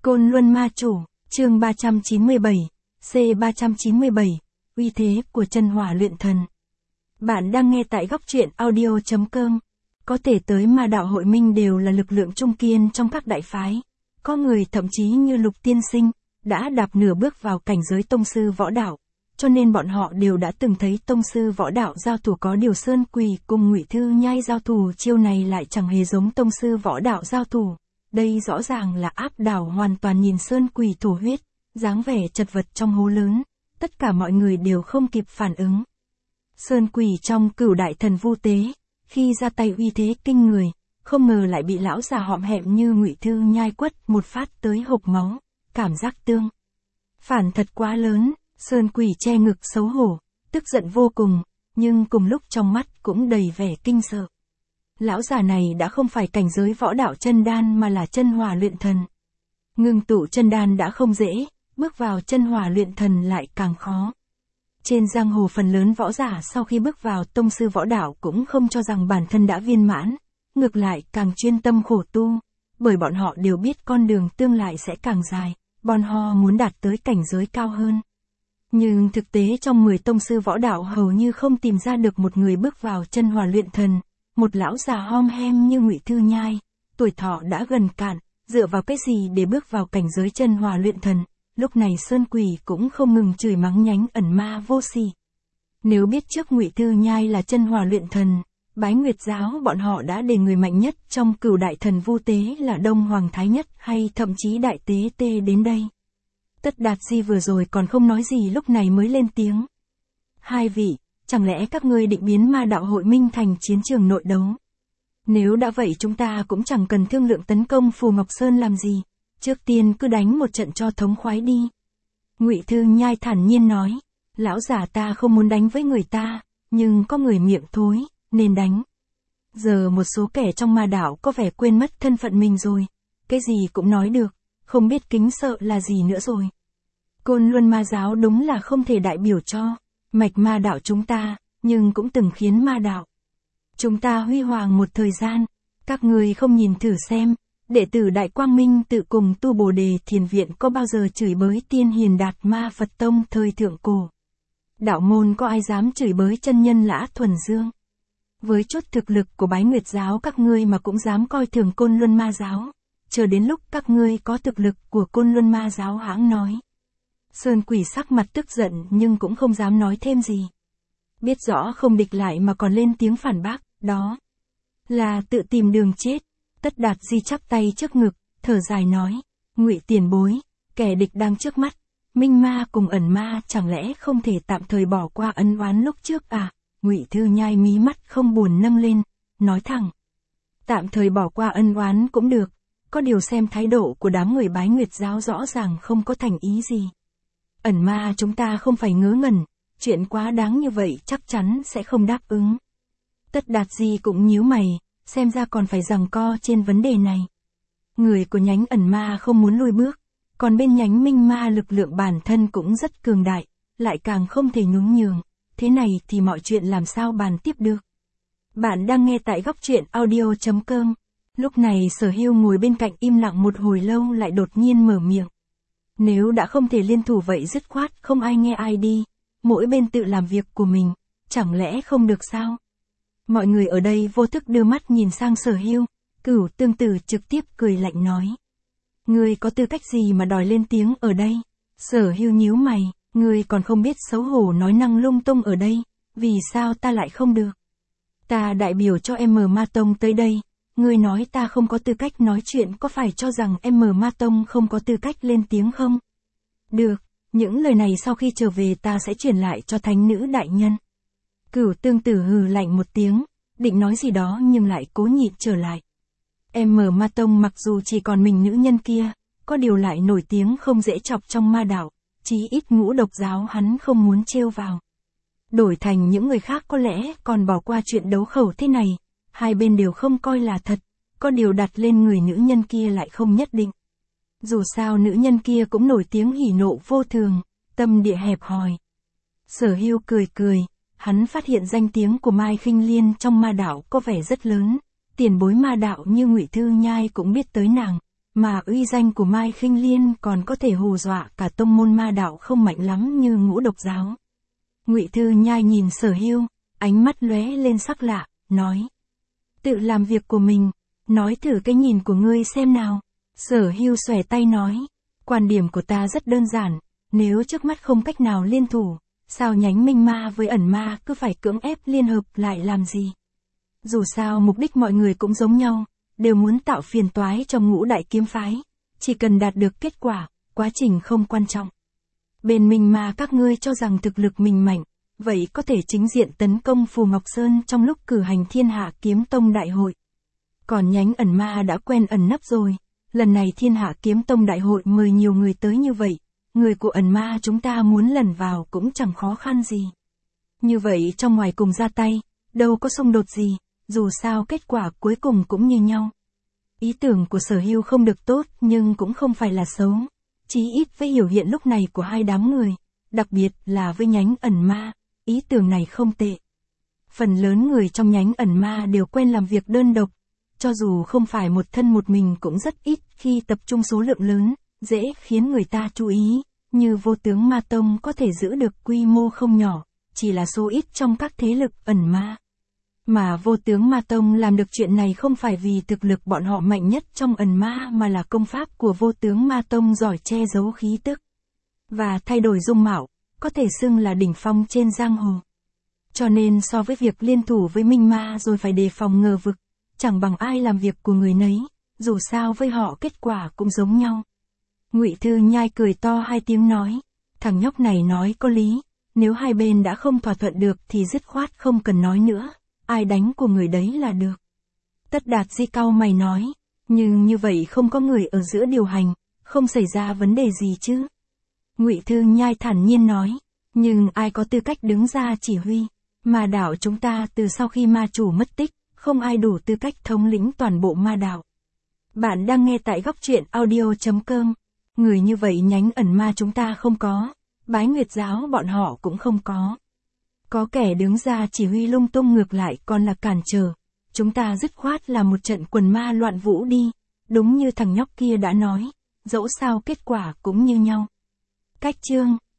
Côn Luân Ma Chủ, chương 397, C397, uy thế của chân hỏa luyện thần. Bạn đang nghe tại góc truyện audio.com. Có thể tới Ma Đạo Hội Minh đều là lực lượng trung kiên trong các đại phái. Có người thậm chí như Lục Tiên Sinh, đã đạp nửa bước vào cảnh giới tông sư võ đạo. Cho nên bọn họ đều đã từng thấy tông sư võ đạo giao thủ, có điều Sơn Quỳ cùng Ngụy Thư Nhai giao thủ chiêu này lại chẳng hề giống tông sư võ đạo giao thủ. Đây rõ ràng là áp đảo hoàn toàn. Nhìn Sơn Quỳ thổ huyết, dáng vẻ chật vật trong hố lớn, tất cả mọi người đều không kịp phản ứng. Sơn Quỳ trong Cửu Đại Thần Vu Tế, khi ra tay uy thế kinh người, không ngờ lại bị lão già hõm hẹm như Ngụy Thư Nhai quất một phát tới hộc máu, cảm giác tương phản thật quá lớn. Sơn Quỳ che ngực xấu hổ, tức giận vô cùng, nhưng cùng lúc trong mắt cũng đầy vẻ kinh sợ. Lão già này đã không phải cảnh giới võ đạo chân đan mà là chân hỏa luyện thần. Ngưng tụ chân đan đã không dễ, bước vào chân hỏa luyện thần lại càng khó. Trên giang hồ phần lớn võ giả sau khi bước vào tông sư võ đạo cũng không cho rằng bản thân đã viên mãn, ngược lại càng chuyên tâm khổ tu, bởi bọn họ đều biết con đường tương lai sẽ càng dài, bọn họ muốn đạt tới cảnh giới cao hơn. Nhưng thực tế trong 10 tông sư võ đạo hầu như không tìm ra được một người bước vào chân hỏa luyện thần. Một lão già hom hem như Ngụy Thư Nhai, tuổi thọ đã gần cạn, dựa vào cái gì để bước vào cảnh giới chân hỏa luyện thần. Lúc này Sơn Quỳ cũng không ngừng chửi mắng nhánh ẩn ma vô sỉ. Nếu biết trước Ngụy Thư Nhai là chân hỏa luyện thần, Bái Nguyệt giáo bọn họ đã để người mạnh nhất trong Cửu Đại Thần Vu Tế là Đông Hoàng Thái Nhất hay thậm chí Đại Tế Tê đến đây. Tất Đạt Di vừa rồi còn không nói gì lúc này mới lên tiếng. Hai vị, chẳng lẽ các ngươi định biến Ma Đạo Hội Minh thành chiến trường nội đấu? Nếu đã vậy chúng ta cũng chẳng cần thương lượng tấn công Phù Ngọc Sơn làm gì, trước tiên cứ đánh một trận cho thống khoái đi. Ngụy Thư Nhai thản nhiên nói, lão già ta không muốn đánh với người ta, nhưng có người miệng thối, nên đánh. Giờ một số kẻ trong Ma Đạo có vẻ quên mất thân phận mình rồi, cái gì cũng nói được, không biết kính sợ là gì nữa rồi. Côn Luân Ma giáo đúng là không thể đại biểu cho mạch Ma Đạo chúng ta, nhưng cũng từng khiến Ma Đạo chúng ta huy hoàng một thời gian. Các người không nhìn thử xem, đệ tử Đại Quang Minh tự cùng tu Bồ Đề Thiền Viện có bao giờ chửi bới Tiên Hiền Đạt Ma Phật Tông thời thượng cổ? Đạo môn có ai dám chửi bới chân nhân Lã Thuần Dương? Với chút thực lực của Bái Nguyệt giáo các ngươi mà cũng dám coi thường Côn Luân Ma giáo, chờ đến lúc các ngươi có thực lực của Côn Luân Ma giáo hãng nói. Sơn Quỳ sắc mặt tức giận nhưng cũng không dám nói thêm gì. Biết rõ không địch lại mà còn lên tiếng phản bác, đó là tự tìm đường chết. Tất Đạt Di chắp tay trước ngực, thở dài nói, Ngụy tiền bối, kẻ địch đang trước mắt, Minh Ma cùng Ẩn Ma chẳng lẽ không thể tạm thời bỏ qua ân oán lúc trước à? Ngụy Thư Nhai mí mắt không buồn nâng lên, nói thẳng, tạm thời bỏ qua ân oán cũng được, có điều xem thái độ của đám người Bái Nguyệt giáo rõ ràng không có thành ý gì. Ẩn Ma chúng ta không phải ngớ ngẩn, chuyện quá đáng như vậy chắc chắn sẽ không đáp ứng. Tất Đạt Di cũng nhíu mày, xem ra còn phải giằng co trên vấn đề này. Người của nhánh Ẩn Ma không muốn lùi bước, còn bên nhánh Minh Ma lực lượng bản thân cũng rất cường đại, lại càng không thể nhún nhường, thế này thì mọi chuyện làm sao bàn tiếp được. Bạn đang nghe tại góc truyện audio.com. Lúc này Sở Hưu ngồi bên cạnh im lặng một hồi lâu lại đột nhiên mở miệng. Nếu đã không thể liên thủ vậy dứt khoát không ai nghe ai đi, mỗi bên tự làm việc của mình, chẳng lẽ không được sao? Mọi người ở đây vô thức đưa mắt nhìn sang Sở Hưu, Cửu Tương Tử trực tiếp cười lạnh nói. Ngươi có tư cách gì mà đòi lên tiếng ở đây? Sở Hưu nhíu mày, ngươi còn không biết xấu hổ nói năng lung tung ở đây, vì sao ta lại không được? Ta đại biểu cho Ma Tông tới đây, ngươi nói ta không có tư cách nói chuyện, có phải cho rằng Ma Tông không có tư cách lên tiếng không? Được, những lời này sau khi trở về ta sẽ truyền lại cho thánh nữ đại nhân. Cửu Tương Tử hừ lạnh một tiếng, định nói gì đó nhưng lại cố nhịn trở lại. Ma Tông mặc dù chỉ còn mình nữ nhân kia, có điều lại nổi tiếng không dễ chọc trong Ma Đạo, chí ít Ngũ Độc giáo hắn không muốn trêu vào. Đổi thành những người khác có lẽ còn bỏ qua chuyện đấu khẩu thế này, hai bên đều không coi là thật, có điều đặt lên người nữ nhân kia lại không nhất định. Dù sao nữ nhân kia cũng nổi tiếng hỉ nộ vô thường, tâm địa hẹp hòi. Sở Hưu cười cười, hắn phát hiện danh tiếng của Mai Khinh Liên trong Ma Đạo có vẻ rất lớn, tiền bối Ma Đạo như Ngụy Thư Nhai cũng biết tới nàng, mà uy danh của Mai Khinh Liên còn có thể hù dọa cả tông môn ma đạo không mạnh lắm như Ngũ Độc giáo. Ngụy Thư Nhai nhìn Sở Hưu, ánh mắt lóe lên sắc lạ, nói. Tự làm việc của mình, nói thử cái nhìn của ngươi xem nào. Sở Hưu xòe tay nói, quan điểm của ta rất đơn giản, nếu trước mắt không cách nào liên thủ, sao nhánh minh ma với ẩn ma cứ phải cưỡng ép liên hợp lại làm gì? Dù sao mục đích mọi người cũng giống nhau, đều muốn tạo phiền toái cho Ngũ Đại kiếm phái, chỉ cần đạt được kết quả, quá trình không quan trọng. Bên minh ma các ngươi cho rằng thực lực mình mạnh, vậy có thể chính diện tấn công Phù Ngọc Sơn trong lúc cử hành Thiên Hạ Kiếm Tông đại hội. Còn nhánh ẩn ma đã quen ẩn nấp rồi, lần này Thiên Hạ Kiếm Tông đại hội mời nhiều người tới như vậy, người của ẩn ma chúng ta muốn lẩn vào cũng chẳng khó khăn gì. Như vậy trong ngoài cùng ra tay, đâu có xung đột gì, dù sao kết quả cuối cùng cũng như nhau. Ý tưởng của Sở Hưu không được tốt nhưng cũng không phải là xấu, chí ít với hiểu hiện lúc này của hai đám người, đặc biệt là với nhánh ẩn ma, ý tưởng này không tệ. Phần lớn người trong nhánh ẩn ma đều quen làm việc đơn độc, cho dù không phải một thân một mình cũng rất ít khi tập trung số lượng lớn, dễ khiến người ta chú ý, như Vô Tướng Ma Tông có thể giữ được quy mô không nhỏ, chỉ là số ít trong các thế lực ẩn ma. Mà Vô Tướng Ma Tông làm được chuyện này không phải vì thực lực bọn họ mạnh nhất trong ẩn ma mà là công pháp của Vô Tướng Ma Tông giỏi che giấu khí tức và thay đổi dung mạo, có thể xưng là đỉnh phong trên giang hồ. Cho nên so với việc liên thủ với minh ma rồi phải đề phòng ngờ vực, chẳng bằng ai làm việc của người nấy, dù sao với họ kết quả cũng giống nhau. Ngụy Thư Nhai cười to hai tiếng nói, thằng nhóc này nói có lý, nếu hai bên đã không thỏa thuận được thì dứt khoát không cần nói nữa, ai đánh của người đấy là được. Tất Đạt Di cau mày nói, nhưng như vậy không có người ở giữa điều hành, không xảy ra vấn đề gì chứ. Ngụy Thư Nhai thản nhiên nói, nhưng ai có tư cách đứng ra chỉ huy, ma đạo chúng ta từ sau khi ma chủ mất tích, không ai đủ tư cách thống lĩnh toàn bộ ma đạo. Bạn đang nghe tại góc truyện audio.com, người như vậy nhánh ẩn ma chúng ta không có, Bái Nguyệt giáo bọn họ cũng không có. Có kẻ đứng ra chỉ huy lung tung ngược lại còn là cản trở, chúng ta dứt khoát là một trận quần ma loạn vũ đi, đúng như thằng nhóc kia đã nói, dẫu sao kết quả cũng như nhau. Cách chương